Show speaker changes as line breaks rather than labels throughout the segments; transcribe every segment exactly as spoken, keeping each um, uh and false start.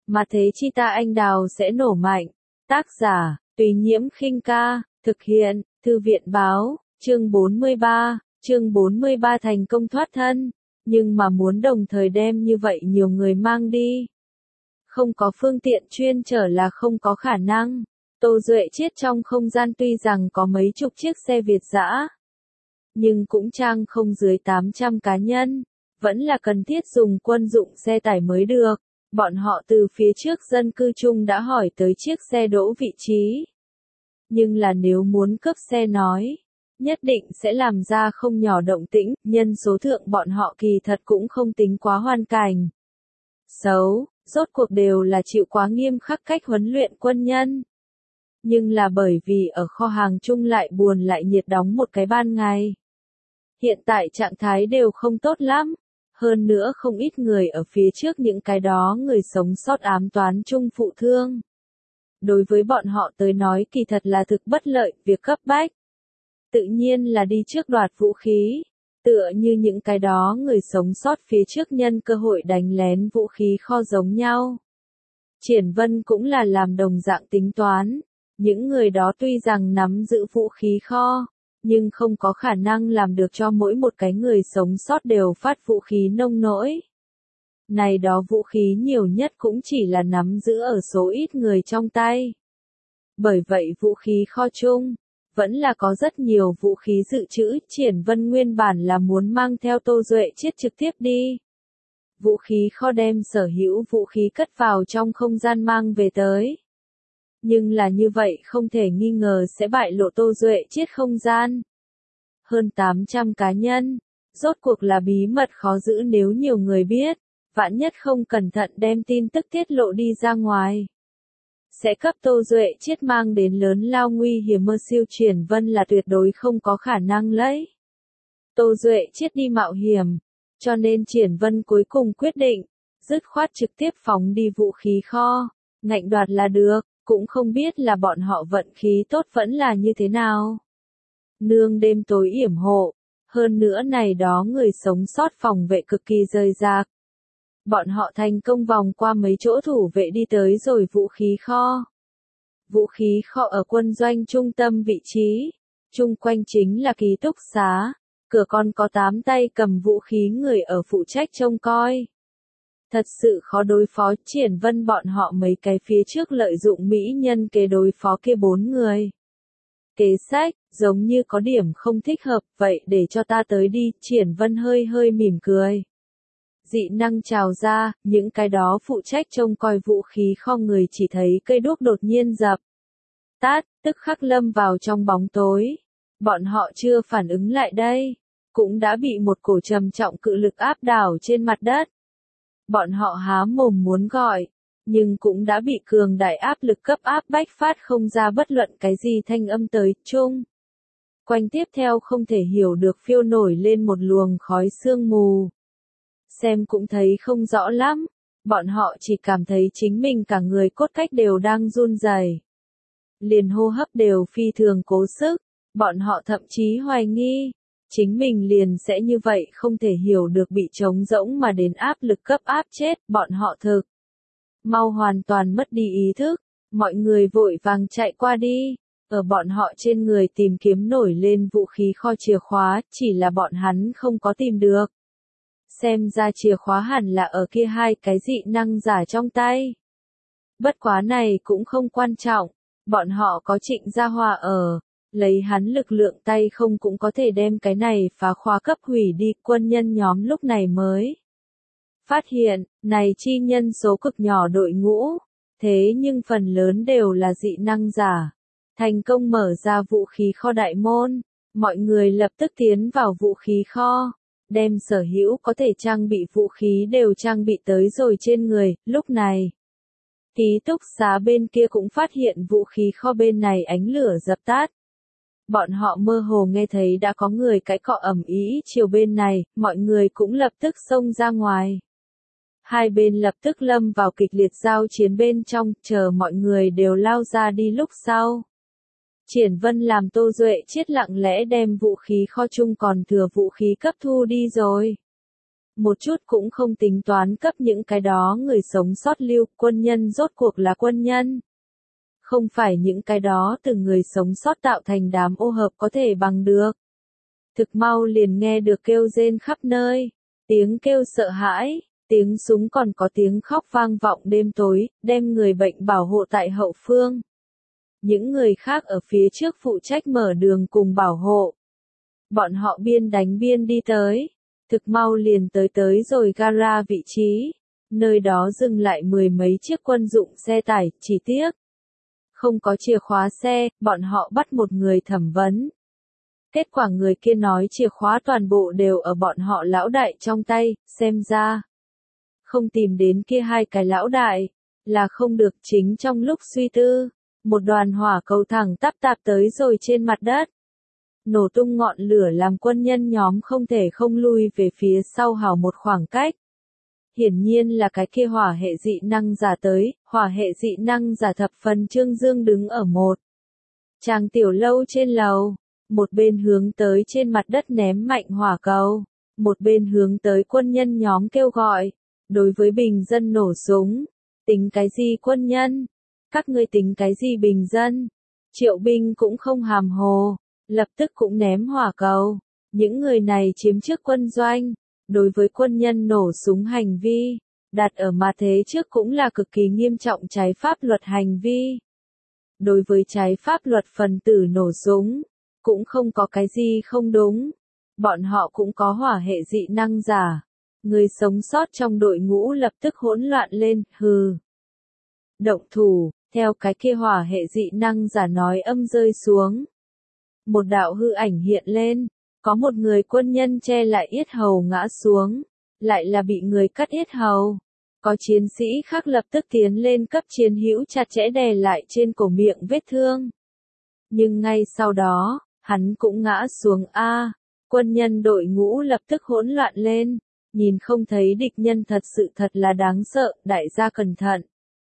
mà thế chi ta anh đào sẽ nổ mạnh. Tác giả, Tùy Nhiễm Khinh Ca, thực hiện, Thư viện Báo, chương bốn mươi ba, chương bốn mươi ba thành công thoát thân, nhưng mà muốn đồng thời đem như vậy nhiều người mang đi. Không có phương tiện chuyên chở là không có khả năng. Tô Duệ Chiết trong không gian tuy rằng có mấy chục chiếc xe Việt dã, nhưng cũng trang không dưới tám trăm cá nhân, vẫn là cần thiết dùng quân dụng xe tải mới được. Bọn họ từ phía trước dân cư chung đã hỏi tới chiếc xe đỗ vị trí. Nhưng là nếu muốn cướp xe nói, nhất định sẽ làm ra không nhỏ động tĩnh, nhân số thượng bọn họ kỳ thật cũng không tính quá hoàn cảnh xấu, rốt cuộc đều là chịu quá nghiêm khắc cách huấn luyện quân nhân. Nhưng là bởi vì ở kho hàng chung lại buồn lại nhiệt đóng một cái ban ngày. Hiện tại trạng thái đều không tốt lắm. Hơn nữa không ít người ở phía trước những cái đó người sống sót ám toán chung phụ thương. Đối với bọn họ tới nói kỳ thật là thực bất lợi, việc cấp bách. Tự nhiên là đi trước đoạt vũ khí. Tựa như những cái đó người sống sót phía trước nhân cơ hội đánh lén vũ khí kho giống nhau. Triển Vân cũng là làm đồng dạng tính toán. Những người đó tuy rằng nắm giữ vũ khí kho, nhưng không có khả năng làm được cho mỗi một cái người sống sót đều phát vũ khí nông nỗi. Này đó vũ khí nhiều nhất cũng chỉ là nắm giữ ở số ít người trong tay. Bởi vậy vũ khí kho chung, vẫn là có rất nhiều vũ khí dự trữ. Triển Vân nguyên bản là muốn mang theo Tô Duệ Chiết trực tiếp đi. Vũ khí kho đem sở hữu vũ khí cất vào trong không gian mang về tới. Nhưng là như vậy không thể nghi ngờ sẽ bại lộ Tô Duệ Chiết không gian. Hơn tám trăm cá nhân, rốt cuộc là bí mật khó giữ nếu nhiều người biết, vạn nhất không cẩn thận đem tin tức tiết lộ đi ra ngoài. Sẽ cấp Tô Duệ Chiết mang đến lớn lao nguy hiểm mơ siêu. Triển Vân là tuyệt đối không có khả năng lấy Tô Duệ Chiết đi mạo hiểm, cho nên Triển Vân cuối cùng quyết định, dứt khoát trực tiếp phóng đi vũ khí kho, ngạnh đoạt là được. Cũng không biết là bọn họ vận khí tốt vẫn là như thế nào. Nương đêm tối yểm hộ, hơn nữa này đó người sống sót phòng vệ cực kỳ rời rạc. Bọn họ thành công vòng qua mấy chỗ thủ vệ đi tới rồi vũ khí kho. Vũ khí kho ở quân doanh trung tâm vị trí, chung quanh chính là ký túc xá, cửa còn có tám tay cầm vũ khí người ở phụ trách trông coi. Thật sự khó đối phó. Triển Vân bọn họ mấy cái phía trước lợi dụng mỹ nhân kế đối phó kia bốn người. Kế sách, giống như có điểm không thích hợp, vậy để cho ta tới đi. Triển Vân hơi hơi mỉm cười. Dị năng trào ra, những cái đó phụ trách trông coi vũ khí kho người chỉ thấy cây đuốc đột nhiên dập tắt, tức khắc lâm vào trong bóng tối. Bọn họ chưa phản ứng lại đây, cũng đã bị một cổ trầm trọng cự lực áp đảo trên mặt đất. Bọn họ há mồm muốn gọi, nhưng cũng đã bị cường đại áp lực cấp áp bách phát không ra bất luận cái gì thanh âm tới. Chung quanh tiếp theo không thể hiểu được phiêu nổi lên một luồng khói sương mù. Xem cũng thấy không rõ lắm, bọn họ chỉ cảm thấy chính mình cả người cốt cách đều đang run rẩy, liền hô hấp đều phi thường cố sức. Bọn họ thậm chí hoài nghi chính mình liền sẽ như vậy không thể hiểu được bị trống rỗng mà đến áp lực cấp áp chết. Bọn họ thực mau hoàn toàn mất đi ý thức, mọi người vội vàng chạy qua đi, ở bọn họ trên người tìm kiếm nổi lên vũ khí kho chìa khóa, chỉ là bọn hắn không có tìm được. Xem ra chìa khóa hẳn là ở kia hai cái dị năng giả trong tay. Bất quá này cũng không quan trọng, bọn họ có Trịnh Gia Hòa ở. Lấy hắn lực lượng tay không cũng có thể đem cái này phá khóa cấp hủy đi. Quân nhân nhóm lúc này mới phát hiện, này chi nhân số cực nhỏ đội ngũ, thế nhưng phần lớn đều là dị năng giả. Thành công mở ra vũ khí kho đại môn, mọi người lập tức tiến vào vũ khí kho, đem sở hữu có thể trang bị vũ khí đều trang bị tới rồi trên người. Lúc này, ký túc xá bên kia cũng phát hiện vũ khí kho bên này ánh lửa dập tắt. Bọn họ mơ hồ nghe thấy đã có người cãi cọ ầm ĩ chiều bên này, mọi người cũng lập tức xông ra ngoài. Hai bên lập tức lâm vào kịch liệt giao chiến bên trong, chờ mọi người đều lao ra đi lúc sau. Triển Vân làm Tô Duệ Chiết lặng lẽ đem vũ khí kho chung còn thừa vũ khí cấp thu đi rồi. một chút cũng không tính toán cấp những cái đó người sống sót lưu, quân nhân rốt cuộc là quân nhân. Không phải những cái đó từ người sống sót tạo thành đám ô hợp có thể bằng được. Thực mau liền nghe được kêu rên khắp nơi, tiếng kêu sợ hãi, tiếng súng còn có tiếng khóc vang vọng đêm tối, đem người bệnh bảo hộ tại hậu phương. Những người khác ở phía trước phụ trách mở đường cùng bảo hộ. Bọn họ biên đánh biên đi tới, thực mau liền tới tới rồi gara vị trí, nơi đó dừng lại mười mấy chiếc quân dụng xe tải, chỉ tiếc. Không có chìa khóa xe, bọn họ bắt một người thẩm vấn. Kết quả người kia nói chìa khóa toàn bộ đều ở bọn họ lão đại trong tay, xem ra. Không tìm đến kia hai cái lão đại, là không được. Chính trong lúc suy tư, một đoàn hỏa cầu thẳng tắp tạp tới rồi trên mặt đất. Nổ tung ngọn lửa làm quân nhân nhóm không thể không lui về phía sau hào một khoảng cách. Hiển nhiên là cái kia hỏa hệ dị năng giả tới, hỏa hệ dị năng giả thập phần trương dương đứng ở một tràng tiểu lâu trên lầu, một bên hướng tới trên mặt đất ném mạnh hỏa cầu, một bên hướng tới quân nhân nhóm kêu gọi, đối với bình dân nổ súng, tính cái gì quân nhân, các ngươi tính cái gì bình dân, Triệu binh cũng không hàm hồ, lập tức cũng ném hỏa cầu, những người này chiếm trước quân doanh. Đối với quân nhân nổ súng hành vi, đặt ở mặt thế trước cũng là cực kỳ nghiêm trọng trái pháp luật hành vi. Đối với trái pháp luật phần tử nổ súng, cũng không có cái gì không đúng. Bọn họ cũng có hỏa hệ dị năng giả. Người sống sót trong đội ngũ lập tức hỗn loạn lên, hừ. Động thủ, theo cái kia hỏa hệ dị năng giả nói âm rơi xuống. Một đạo hư ảnh hiện lên. Có một người quân nhân che lại yết hầu ngã xuống, lại là bị người cắt yết hầu. Có chiến sĩ khác lập tức tiến lên cấp chiến hữu chặt chẽ đè lại trên cổ miệng vết thương. Nhưng ngay sau đó, hắn cũng ngã xuống a. Quân nhân đội ngũ lập tức hỗn loạn lên, nhìn không thấy địch nhân thật sự thật là đáng sợ, đại gia cẩn thận.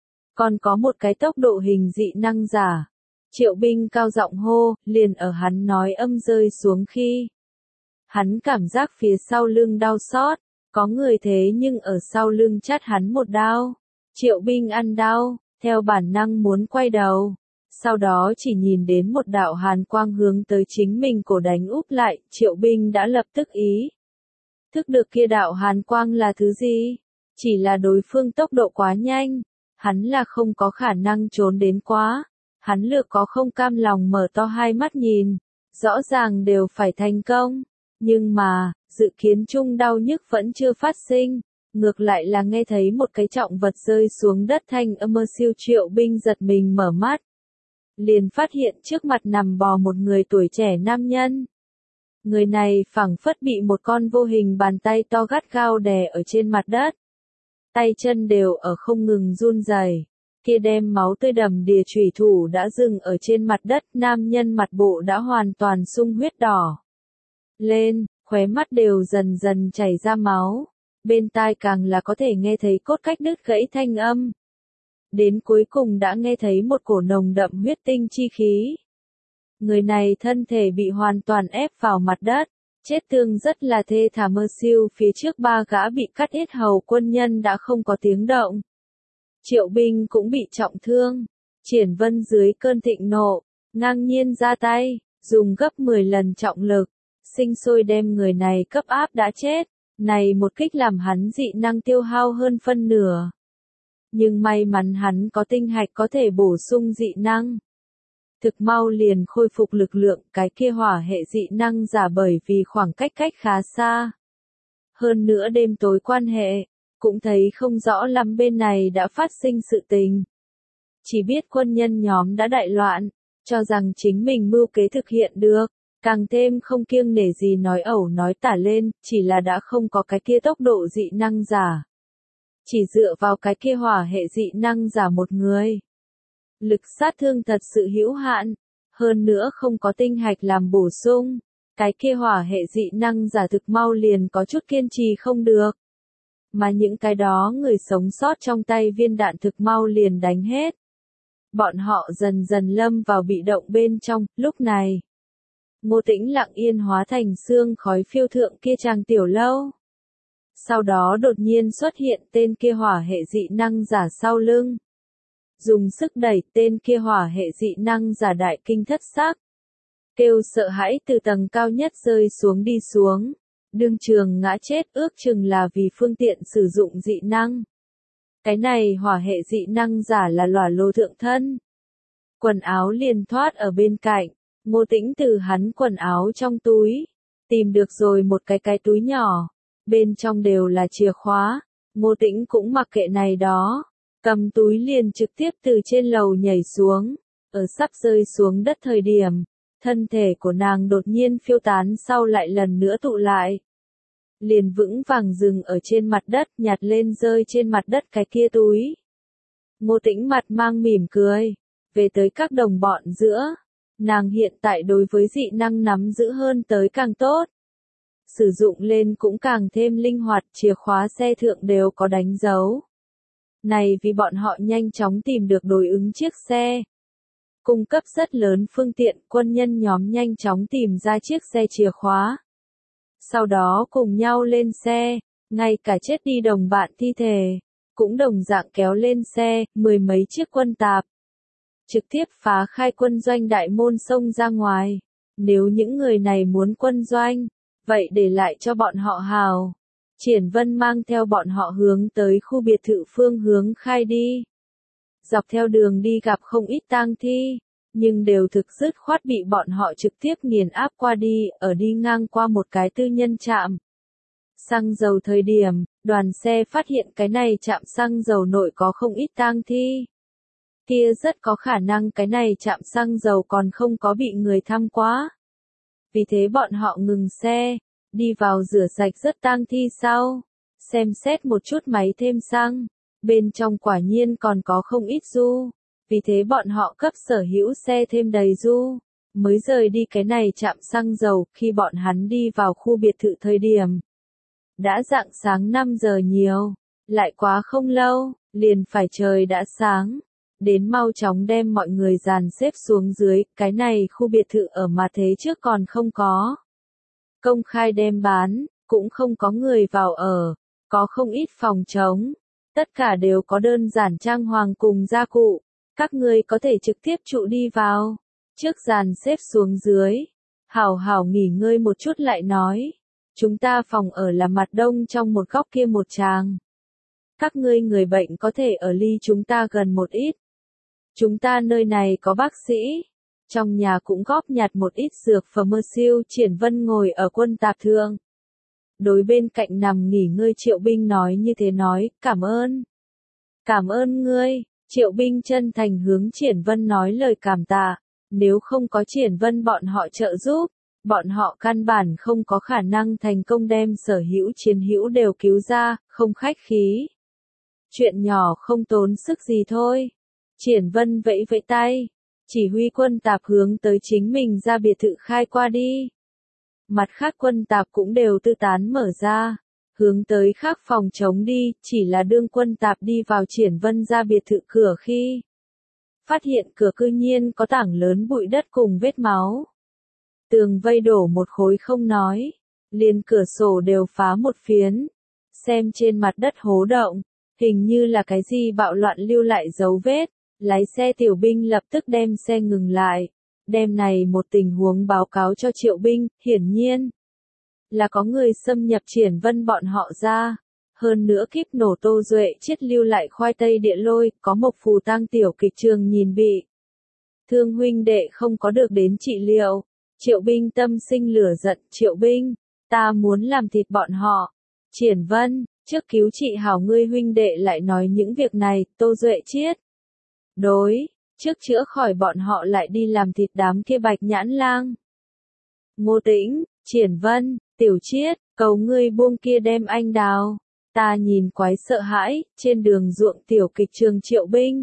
Còn có một cái tốc độ hình dị năng giả. Triệu binh cao giọng hô, liền ở hắn nói âm rơi xuống khi. Hắn cảm giác phía sau lưng đau xót, có người thế nhưng ở sau lưng chát hắn một đao. Triệu binh ăn đau, theo bản năng muốn quay đầu. Sau đó chỉ nhìn đến một đạo hàn quang hướng tới chính mình cổ đánh úp lại, triệu binh đã lập tức ý. Thức được kia đạo hàn quang là thứ gì? Chỉ là đối phương tốc độ quá nhanh, hắn là không có khả năng trốn đến quá. Hắn lược có không cam lòng mở to hai mắt nhìn, rõ ràng đều phải thành công. Nhưng mà, dự kiến chung đau nhức vẫn chưa phát sinh, ngược lại là nghe thấy một cái trọng vật rơi xuống đất thanh âm mơ siêu. Triệu binh giật mình mở mắt. Liền phát hiện trước mặt nằm bò một người tuổi trẻ nam nhân. Người này phảng phất bị một con vô hình bàn tay to gắt gao đè ở trên mặt đất. Tay chân đều ở không ngừng run rẩy. Kia đem máu tươi đầm đìa chủy thủ đã dừng ở trên mặt đất, nam nhân mặt bộ đã hoàn toàn sung huyết đỏ. Lên, khóe mắt đều dần dần chảy ra máu, bên tai càng là có thể nghe thấy cốt cách đứt gãy thanh âm. Đến cuối cùng đã nghe thấy một cổ nồng đậm huyết tinh chi khí. Người này thân thể bị hoàn toàn ép vào mặt đất, chết tương rất là thê thảm. Mơ siêu phía trước ba gã bị cắt yết hầu quân nhân đã không có tiếng động. Triệu binh cũng bị trọng thương. Triển Vân dưới cơn thịnh nộ, ngang nhiên ra tay, dùng gấp mười lần trọng lực, sinh sôi đem người này cấp áp đã chết. Này một kích làm hắn dị năng tiêu hao hơn phân nửa. Nhưng may mắn hắn có tinh hạch có thể bổ sung dị năng. Thực mau liền khôi phục lực lượng, cái kia hỏa hệ dị năng giả bởi vì khoảng cách cách khá xa. Hơn nữa đêm tối quan hệ, cũng thấy không rõ lắm bên này đã phát sinh sự tình. Chỉ biết quân nhân nhóm đã đại loạn, cho rằng chính mình mưu kế thực hiện được, càng thêm không kiêng nể gì nói ẩu nói tả lên, chỉ là đã không có cái kia tốc độ dị năng giả. Chỉ dựa vào cái kia hỏa hệ dị năng giả một người. Lực sát thương thật sự hữu hạn, hơn nữa không có tinh hạch làm bổ sung, cái kia hỏa hệ dị năng giả thực mau liền có chút kiên trì không được. Mà những cái đó người sống sót trong tay viên đạn thực mau liền đánh hết. Bọn họ dần dần lâm vào bị động bên trong, lúc này. Ngô Tĩnh lặng yên hóa thành sương khói phiêu thượng kia tràng tiểu lâu. Sau đó đột nhiên xuất hiện tên kia hỏa hệ dị năng giả sau lưng. Dùng sức đẩy tên kia hỏa hệ dị năng giả đại kinh thất sắc. Kêu sợ hãi từ tầng cao nhất rơi xuống đi xuống. Đương trường ngã chết ước chừng là vì phương tiện sử dụng dị năng. Cái này hỏa hệ dị năng giả là lỏa lô thượng thân. Quần áo liền thoát ở bên cạnh. Ngô Tĩnh từ hắn quần áo trong túi. Tìm được rồi một cái cái túi nhỏ. Bên trong đều là chìa khóa. Ngô Tĩnh cũng mặc kệ này đó. Cầm túi liền trực tiếp từ trên lầu nhảy xuống. Ở sắp rơi xuống đất thời điểm. Thân thể của nàng đột nhiên phiêu tán sau lại lần nữa tụ lại. Liền vững vàng dừng ở trên mặt đất nhặt lên rơi trên mặt đất cái kia túi. Ngô Tĩnh mặt mang mỉm cười. Về tới các đồng bọn giữa. Nàng hiện tại đối với dị năng nắm giữ hơn tới càng tốt. Sử dụng lên cũng càng thêm linh hoạt, chìa khóa xe thượng đều có đánh dấu. Này vì bọn họ nhanh chóng tìm được đối ứng chiếc xe. Cung cấp rất lớn phương tiện, quân nhân nhóm nhanh chóng tìm ra chiếc xe chìa khóa. Sau đó cùng nhau lên xe, ngay cả chết đi đồng bạn thi thể, cũng đồng dạng kéo lên xe, mười mấy chiếc quân tạp. Trực tiếp phá khai quân doanh đại môn sông ra ngoài. Nếu những người này muốn quân doanh, vậy để lại cho bọn họ hào. Triển Vân mang theo bọn họ hướng tới khu biệt thự phương hướng khai đi. Dọc theo đường đi gặp không ít tang thi, nhưng đều thực dứt khoát bị bọn họ trực tiếp nghiền áp qua đi, ở đi ngang qua một cái tư nhân trạm. Xăng dầu thời điểm, đoàn xe phát hiện cái này trạm xăng dầu nội có không ít tang thi. Kia rất có khả năng cái này trạm xăng dầu còn không có bị người thăm quá. Vì thế bọn họ ngừng xe, đi vào rửa sạch rất tang thi sau, xem xét một chút máy thêm xăng, bên trong quả nhiên còn có không ít du, vì thế bọn họ cấp sở hữu xe thêm đầy du, mới rời đi cái này trạm xăng dầu. Khi bọn hắn đi vào khu biệt thự thời điểm, đã rạng sáng năm giờ nhiều, lại quá không lâu, liền phải trời đã sáng. Đến mau chóng đem mọi người dàn xếp xuống dưới, cái này khu biệt thự ở mà thế trước còn không có. Công khai đem bán, cũng không có người vào ở, có không ít phòng trống, tất cả đều có đơn giản trang hoàng cùng gia cụ, các ngươi có thể trực tiếp trụ đi vào, trước dàn xếp xuống dưới, hảo hảo nghỉ ngơi một chút lại nói, chúng ta phòng ở là mặt đông trong một góc kia một tràng. Các ngươi người bệnh có thể ở ly chúng ta gần một ít. Chúng ta nơi này có bác sĩ, trong nhà cũng góp nhặt một ít dược phẩm mơ siêu. Triển Vân ngồi ở quân tạp thượng. Đối bên cạnh nằm nghỉ ngơi Triệu Binh nói như thế nói, cảm ơn. Cảm ơn ngươi, Triệu Binh chân thành hướng Triển Vân nói lời cảm tạ, nếu không có Triển Vân bọn họ trợ giúp, bọn họ căn bản không có khả năng thành công đem sở hữu chiến hữu đều cứu ra, không khách khí. Chuyện nhỏ không tốn sức gì thôi. Triển Vân vẫy vẫy tay, chỉ huy quân tạp hướng tới chính mình ra biệt thự khai qua đi. Mặt khác quân tạp cũng đều tư tán mở ra, hướng tới khác phòng trống đi, chỉ là đương quân tạp đi vào Triển Vân ra biệt thự cửa khi. Phát hiện cửa cư nhiên có tảng lớn bụi đất cùng vết máu. Tường vây đổ một khối không nói, liền cửa sổ đều phá một phiến. Xem trên mặt đất hố động, hình như là cái gì bạo loạn lưu lại dấu vết. Lái xe Tiểu Binh lập tức đem xe ngừng lại, đem này một tình huống báo cáo cho Triệu Binh, hiển nhiên là có người xâm nhập Triển Vân bọn họ ra. Hơn nữa kíp nổ Tô Duệ chiết lưu lại khoai tây địa lôi, có Mộc Phù Tang tiểu kịch trường nhìn bị thương huynh đệ không có được đến trị liệu. Triệu Binh tâm sinh lửa giận, Triệu Binh, ta muốn làm thịt bọn họ. Triển Vân, trước cứu trị hảo ngươi huynh đệ lại nói những việc này, Tô Duệ chiết. Đối, trước chữa khỏi bọn họ lại đi làm thịt đám kia bạch nhãn lang. Ngô Tĩnh, Triển Vân, Tiểu Chiết, cầu ngươi buông kia đem anh đào. Ta nhìn quái sợ hãi, trên đường ruộng tiểu kịch trường Triệu Binh.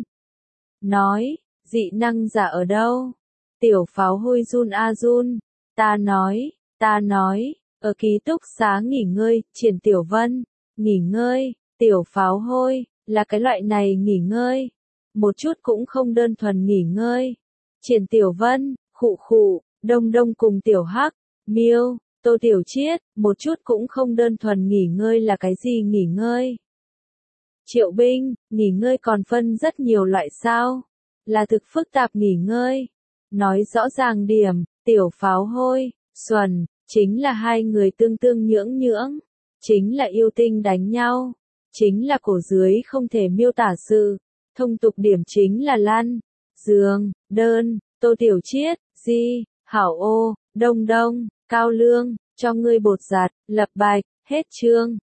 Nói, dị năng giả ở đâu? Tiểu pháo hôi run a run. Ta nói, ta nói, ở ký túc xá nghỉ ngơi, Triển Tiểu Vân, nghỉ ngơi, tiểu pháo hôi, là cái loại này nghỉ ngơi. Một chút cũng không đơn thuần nghỉ ngơi. Triển Tiểu Vân, khụ khụ, Đông Đông cùng Tiểu Hắc, Miêu, Tô Tiểu Chiết, một chút cũng không đơn thuần nghỉ ngơi là cái gì nghỉ ngơi. Triệu Binh, nghỉ ngơi còn phân rất nhiều loại sao? Là thực phức tạp nghỉ ngơi. Nói rõ ràng điểm, Tiểu Pháo Hôi, Xuân, chính là hai người tương tương nhưỡng nhưỡng. Chính là yêu tinh đánh nhau. Chính là cổ dưới không thể miêu tả sự. Thông tục điểm chính là lăn, giường, đơn, Tô Tiểu Chiết, Di, Hảo Ô, Đông Đông, Cao Lương, cho ngươi bột giặt, lập bạch, hết chương.